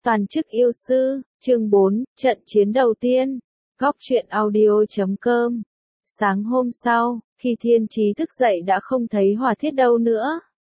Toàn chức yêu sư, chương 4, trận chiến đầu tiên. Góc truyện audio.com. Sáng hôm sau, khi Thiên Chí thức dậy đã không thấy hỏa thiết đâu nữa.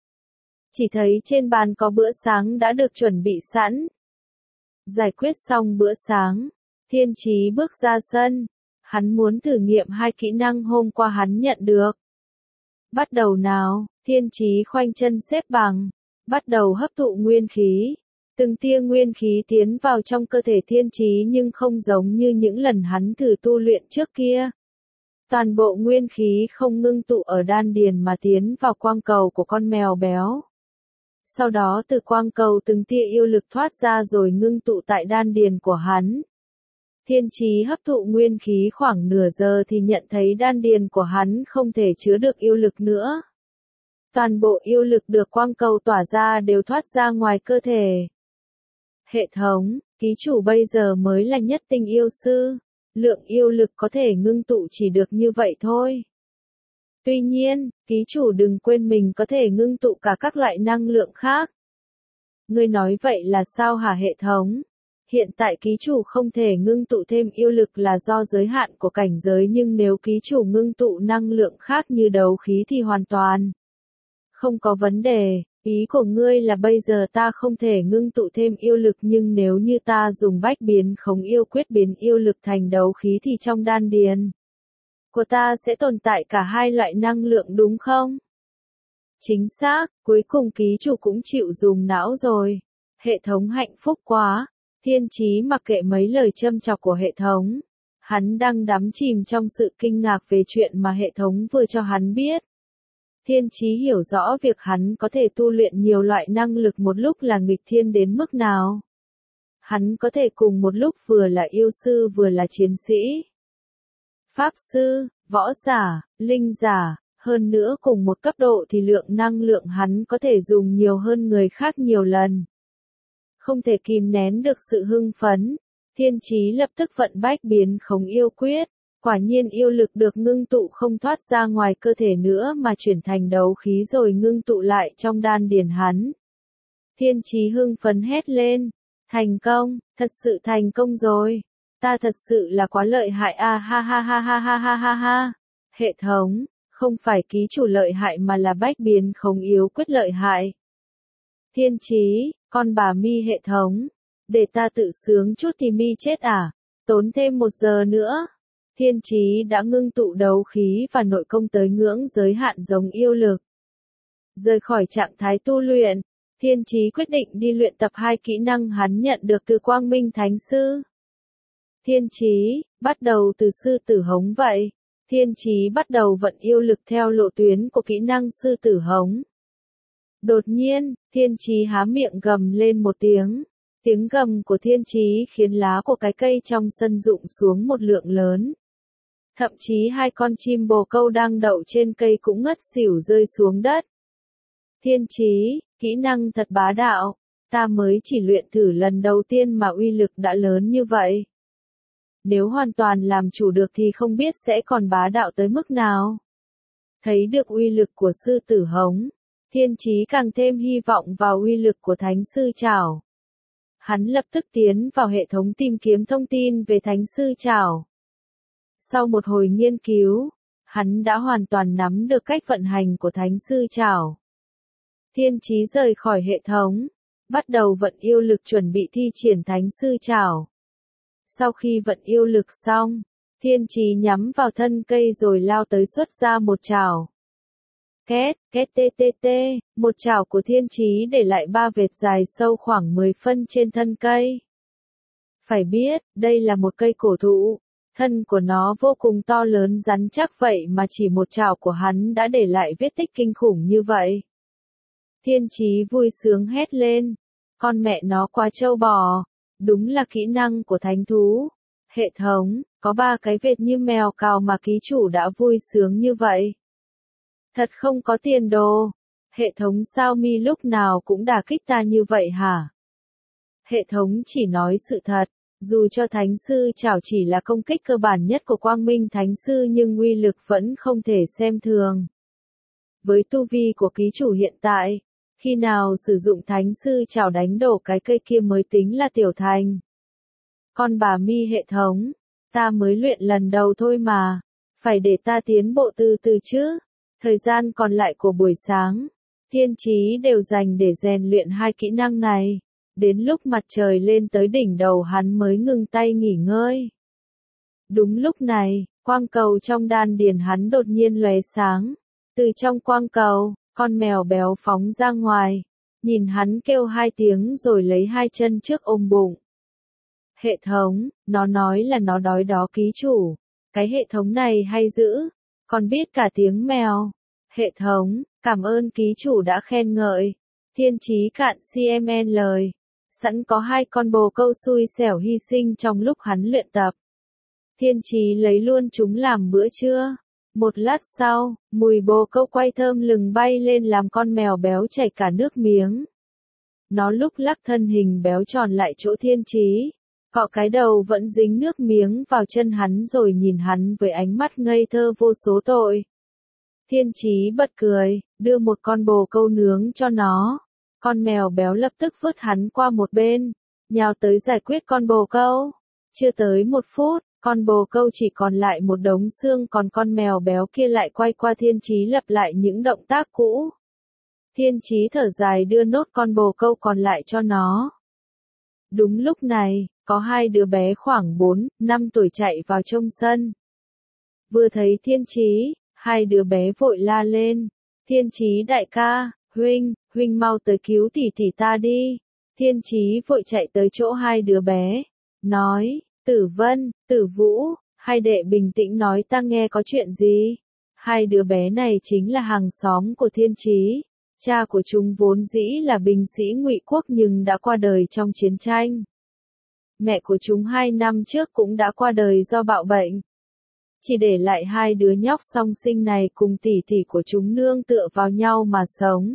Chỉ thấy trên bàn có bữa sáng đã được chuẩn bị sẵn. Giải quyết xong bữa sáng, Thiên Chí bước ra sân. Hắn muốn thử nghiệm 2 kỹ năng hôm qua hắn nhận được. Bắt đầu nào, Thiên Chí khoanh chân xếp bằng, bắt đầu hấp thụ nguyên khí. Từng tia nguyên khí tiến vào trong cơ thể Thiên Chí nhưng không giống như những lần hắn thử tu luyện trước kia. Toàn bộ nguyên khí không ngưng tụ ở đan điền mà tiến vào quang cầu của con mèo béo. Sau đó từ quang cầu từng tia yêu lực thoát ra rồi ngưng tụ tại đan điền của hắn. Thiên Chí hấp thụ nguyên khí khoảng nửa giờ thì nhận thấy đan điền của hắn không thể chứa được yêu lực nữa. Toàn bộ yêu lực được quang cầu tỏa ra đều thoát ra ngoài cơ thể. Hệ thống, ký chủ bây giờ mới là nhất tinh yêu sư, lượng yêu lực có thể ngưng tụ chỉ được như vậy thôi. Tuy nhiên, ký chủ đừng quên mình có thể ngưng tụ cả các loại năng lượng khác. Ngươi nói vậy là sao hả hệ thống? Hiện tại ký chủ không thể ngưng tụ thêm yêu lực là do giới hạn của cảnh giới, nhưng nếu ký chủ ngưng tụ năng lượng khác như đấu khí thì hoàn toàn không có vấn đề. Ý của ngươi là bây giờ ta không thể ngưng tụ thêm yêu lực, nhưng nếu như ta dùng bách biến khống yêu quyết biến yêu lực thành đấu khí thì trong đan điền của ta sẽ tồn tại cả hai loại năng lượng đúng không? Chính xác, cuối cùng ký chủ cũng chịu dùng não rồi. Hệ thống hạnh phúc quá. Thiên Chí mặc kệ mấy lời châm chọc của hệ thống. Hắn đang đắm chìm trong sự kinh ngạc về chuyện mà hệ thống vừa cho hắn biết. Thiên Chí hiểu rõ việc hắn có thể tu luyện nhiều loại năng lực một lúc là nghịch thiên đến mức nào. Hắn có thể cùng một lúc vừa là yêu sư vừa là chiến sĩ, pháp sư, võ giả, linh giả, hơn nữa cùng một cấp độ thì lượng năng lượng hắn có thể dùng nhiều hơn người khác nhiều lần. Không thể kìm nén được sự hưng phấn, Thiên Chí lập tức vận bách biến khống yêu quyết. Quả nhiên yêu lực được ngưng tụ không thoát ra ngoài cơ thể nữa mà chuyển thành đấu khí rồi ngưng tụ lại trong đan điền hắn. Thiên Chí hưng phấn hét lên, thành công, thật sự thành công rồi. Ta thật sự là quá lợi hại ha ha ha ha ha ha ha ha. Hệ thống, không phải ký chủ lợi hại mà là bách biến khống yêu quyết lợi hại. Thiên Chí, con bà mi hệ thống, để ta tự sướng chút thì mi chết à, tốn thêm 1 giờ nữa. Thiên Chí đã ngưng tụ đấu khí và nội công tới ngưỡng giới hạn giống yêu lực. Rời khỏi trạng thái tu luyện, Thiên Chí quyết định đi luyện tập 2 kỹ năng hắn nhận được từ Quang Minh Thánh Sư. Thiên Chí, bắt đầu từ sư tử hống vậy. Thiên Chí bắt đầu vận yêu lực theo lộ tuyến của kỹ năng sư tử hống. Đột nhiên, Thiên Chí há miệng gầm lên một tiếng. Tiếng gầm của Thiên Chí khiến lá của cái cây trong sân rụng xuống một lượng lớn. Thậm chí 2 con chim bồ câu đang đậu trên cây cũng ngất xỉu rơi xuống đất. Thiên Chí, kỹ năng thật bá đạo. Ta mới chỉ luyện thử lần đầu tiên mà uy lực đã lớn như vậy. Nếu hoàn toàn làm chủ được thì không biết sẽ còn bá đạo tới mức nào. Thấy được uy lực của sư tử hống, Thiên Chí càng thêm hy vọng vào uy lực của Thánh Sư Trảo. Hắn lập tức tiến vào hệ thống tìm kiếm thông tin về Thánh Sư Trảo. Sau một hồi nghiên cứu, hắn đã hoàn toàn nắm được cách vận hành của Thánh Sư Trảo. Thiên Chí rời khỏi hệ thống, bắt đầu vận yêu lực chuẩn bị thi triển Thánh Sư Trảo. Sau khi vận yêu lực xong, Thiên Chí nhắm vào thân cây rồi lao tới xuất ra một trảo. Két, két tê tê tê, một trảo của Thiên Chí để lại 3 vệt dài sâu khoảng 10 phân trên thân cây. Phải biết, đây là một cây cổ thụ, thân của nó vô cùng to lớn rắn chắc vậy mà chỉ một trảo của hắn đã để lại vết tích kinh khủng như vậy. Thiên Chí vui sướng hét lên, con mẹ nó quá trâu bò, đúng là kỹ năng của thánh thú. Hệ thống, có 3 cái vệt như mèo cào mà ký chủ đã vui sướng như vậy. Thật không có tiền đồ. Hệ thống sao mi lúc nào cũng đả kích ta như vậy hả? Hệ thống chỉ nói sự thật, dù cho Thánh Sư Trảo chỉ là công kích cơ bản nhất của Quang Minh Thánh Sư nhưng uy lực vẫn không thể xem thường. Với tu vi của ký chủ hiện tại, Khi nào sử dụng thánh sư chảo đánh đổ cái cây kia mới tính là tiểu thành. Con bà Mi hệ thống, ta mới luyện lần đầu thôi mà, phải để ta tiến bộ từ từ chứ. Thời gian còn lại của buổi sáng, Thiên Chí đều dành để rèn luyện hai kỹ năng này. Đến lúc mặt trời lên tới đỉnh đầu hắn mới ngừng tay nghỉ ngơi. Đúng lúc này, quang cầu trong đan điền hắn đột nhiên lóe sáng. Từ trong quang cầu, con mèo béo phóng ra ngoài, nhìn hắn kêu hai tiếng rồi lấy hai chân trước ôm bụng. Hệ thống, nó nói là nó đói đó ký chủ. Cái hệ thống này hay dữ, còn biết cả tiếng mèo. Hệ thống, cảm ơn ký chủ đã khen ngợi. Thiên Chí cạn CMN lời. Sẵn có hai con bồ câu xui xẻo hy sinh trong lúc hắn luyện tập. Thiên Chí lấy luôn chúng làm bữa trưa. Một lát sau, mùi bồ câu quay thơm lừng bay lên làm con mèo béo chảy cả nước miếng. Nó lúc lắc thân hình béo tròn lại chỗ Thiên Chí, cọ cái đầu vẫn dính nước miếng vào chân hắn rồi nhìn hắn với ánh mắt ngây thơ vô số tội. Thiên Chí bật cười, đưa một con bồ câu nướng cho nó. Con mèo béo lập tức vứt hắn qua một bên, nhào tới giải quyết con bồ câu. Chưa tới 1 phút, con bồ câu chỉ còn lại một đống xương, còn con mèo béo kia lại quay qua Thiên Chí lặp lại những động tác cũ. Thiên Chí thở dài đưa nốt con bồ câu còn lại cho nó. Đúng lúc này, có hai đứa bé khoảng 4, 5 tuổi chạy vào trong sân. Vừa thấy Thiên Chí, hai đứa bé vội la lên. Thiên Chí đại ca, huynh mau tới cứu tỷ tỷ ta đi. Thiên Chí vội chạy tới chỗ hai đứa bé, nói, Tử Vân, Tử Vũ, hai đệ bình tĩnh nói ta nghe có chuyện gì. Hai đứa bé này chính là hàng xóm của Thiên Chí. Cha của chúng vốn dĩ là binh sĩ Ngụy quốc nhưng đã qua đời trong chiến tranh. Mẹ của chúng 2 năm trước cũng đã qua đời do bạo bệnh. Chỉ để lại hai đứa nhóc song sinh này cùng tỷ tỷ của chúng nương tựa vào nhau mà sống.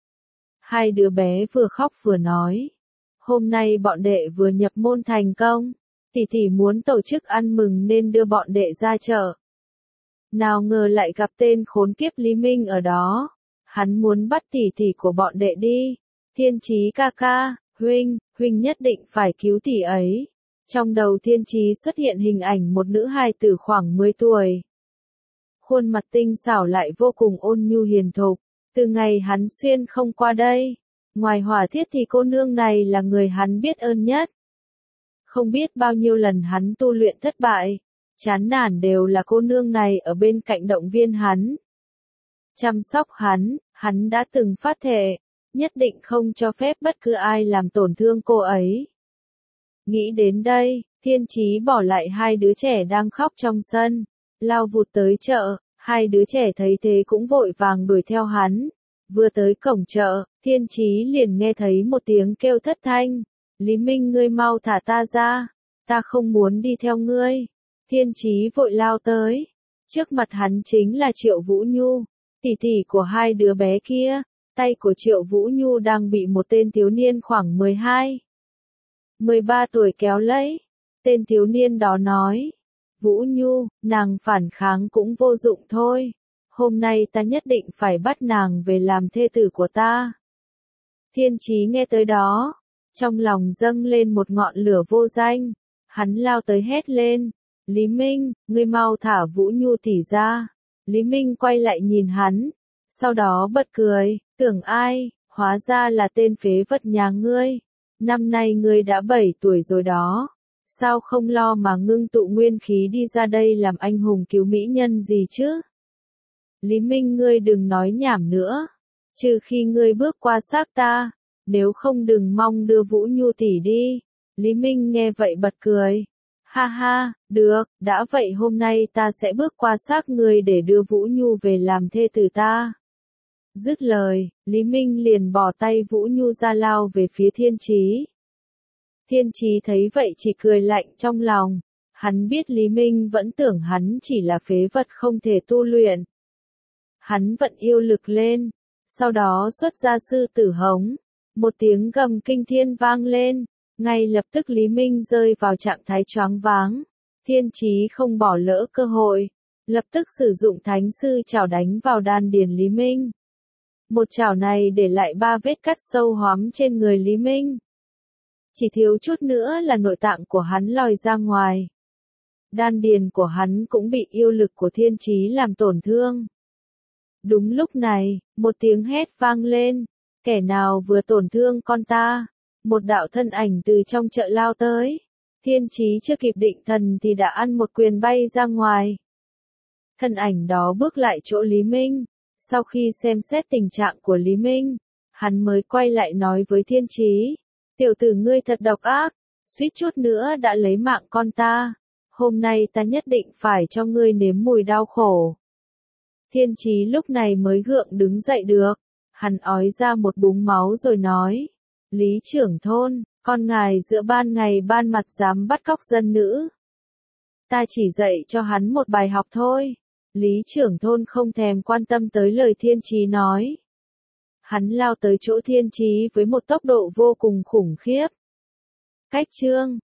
Hai đứa bé vừa khóc vừa nói. Hôm nay bọn đệ vừa nhập môn thành công. Tỷ tỷ muốn tổ chức ăn mừng nên đưa bọn đệ ra chợ. Nào ngờ lại gặp tên khốn kiếp Lý Minh ở đó. Hắn muốn bắt tỷ tỷ của bọn đệ đi. Thiên Chí ca ca, huynh nhất định phải cứu tỷ ấy. Trong đầu Thiên Chí xuất hiện hình ảnh một nữ hài tử khoảng 10 tuổi. Khuôn mặt tinh xảo lại vô cùng ôn nhu hiền thục. Từ ngày hắn xuyên không qua đây, ngoài Hỏa Thiết thì cô nương này là người hắn biết ơn nhất. Không biết bao nhiêu lần hắn tu luyện thất bại, chán nản đều là cô nương này ở bên cạnh động viên hắn. Chăm sóc hắn đã từng phát thệ, nhất định không cho phép bất cứ ai làm tổn thương cô ấy. Nghĩ đến đây, Thiên Chí bỏ lại hai đứa trẻ đang khóc trong sân, lao vụt tới chợ. Hai đứa trẻ thấy thế cũng vội vàng đuổi theo hắn. Vừa tới cổng chợ, Thiên Chí liền nghe thấy một tiếng kêu thất thanh. Lý Minh ngươi mau thả ta ra. Ta không muốn đi theo ngươi. Thiên Chí vội lao tới. Trước mặt hắn chính là Triệu Vũ Nhu, tỷ tỷ của hai đứa bé kia. Tay của Triệu Vũ Nhu đang bị một tên thiếu niên khoảng 12, 13 tuổi kéo lấy. Tên thiếu niên đó nói. Vũ Nhu, nàng phản kháng cũng vô dụng thôi. Hôm nay ta nhất định phải bắt nàng về làm thê tử của ta. Thiên Chí nghe tới đó, trong lòng dâng lên một ngọn lửa vô danh. Hắn lao tới hét lên. Lý Minh, ngươi mau thả Vũ Nhu tỷ ra. Lý Minh quay lại nhìn hắn, sau đó bật cười. Tưởng ai, hóa ra là tên phế vật nhà ngươi. Năm nay ngươi đã 7 tuổi rồi đó. Sao không lo mà ngưng tụ nguyên khí đi ra đây làm anh hùng cứu mỹ nhân gì chứ? Lý Minh ngươi đừng nói nhảm nữa. Trừ khi ngươi bước qua xác ta. Nếu không đừng mong đưa Vũ Nhu tỷ đi. Lý Minh nghe vậy bật cười. Ha ha, được, đã vậy hôm nay ta sẽ bước qua xác ngươi để đưa Vũ Nhu về làm thê tử ta. Dứt lời, Lý Minh liền bỏ tay Vũ Nhu ra lao về phía Thiên Chí. Thiên Chí thấy vậy chỉ cười lạnh trong lòng. Hắn biết Lý Minh vẫn tưởng hắn chỉ là phế vật không thể tu luyện. Hắn vận yêu lực lên. Sau đó xuất ra sư tử hống. Một tiếng gầm kinh thiên vang lên. Ngay lập tức Lý Minh rơi vào trạng thái choáng váng. Thiên Chí không bỏ lỡ cơ hội. Lập tức sử dụng thánh sư chảo đánh vào đan điền Lý Minh. Một chảo này để lại 3 vết cắt sâu hoắm trên người Lý Minh. Chỉ thiếu chút nữa là nội tạng của hắn lòi ra ngoài. Đan điền của hắn cũng bị yêu lực của thiên chí làm tổn thương. Đúng lúc này, một tiếng hét vang lên. Kẻ nào vừa tổn thương con ta? Một đạo thân ảnh từ trong chợ lao tới. Thiên chí chưa kịp định thần thì đã ăn một quyền bay ra ngoài. Thân ảnh đó bước lại chỗ Lý Minh. Sau khi xem xét tình trạng của Lý Minh, hắn mới quay lại nói với thiên chí. Tiểu tử ngươi thật độc ác, suýt chút nữa đã lấy mạng con ta. Hôm nay ta nhất định phải cho ngươi nếm mùi đau khổ. Thiên chí lúc này mới gượng đứng dậy được. Hắn ói ra một búng máu rồi nói. Lý trưởng thôn, con ngài giữa ban ngày ban mặt dám bắt cóc dân nữ. Ta chỉ dạy cho hắn một bài học thôi. Lý trưởng thôn không thèm quan tâm tới lời thiên chí nói. Hắn lao tới chỗ thiên chí với một tốc độ vô cùng khủng khiếp. Cách chương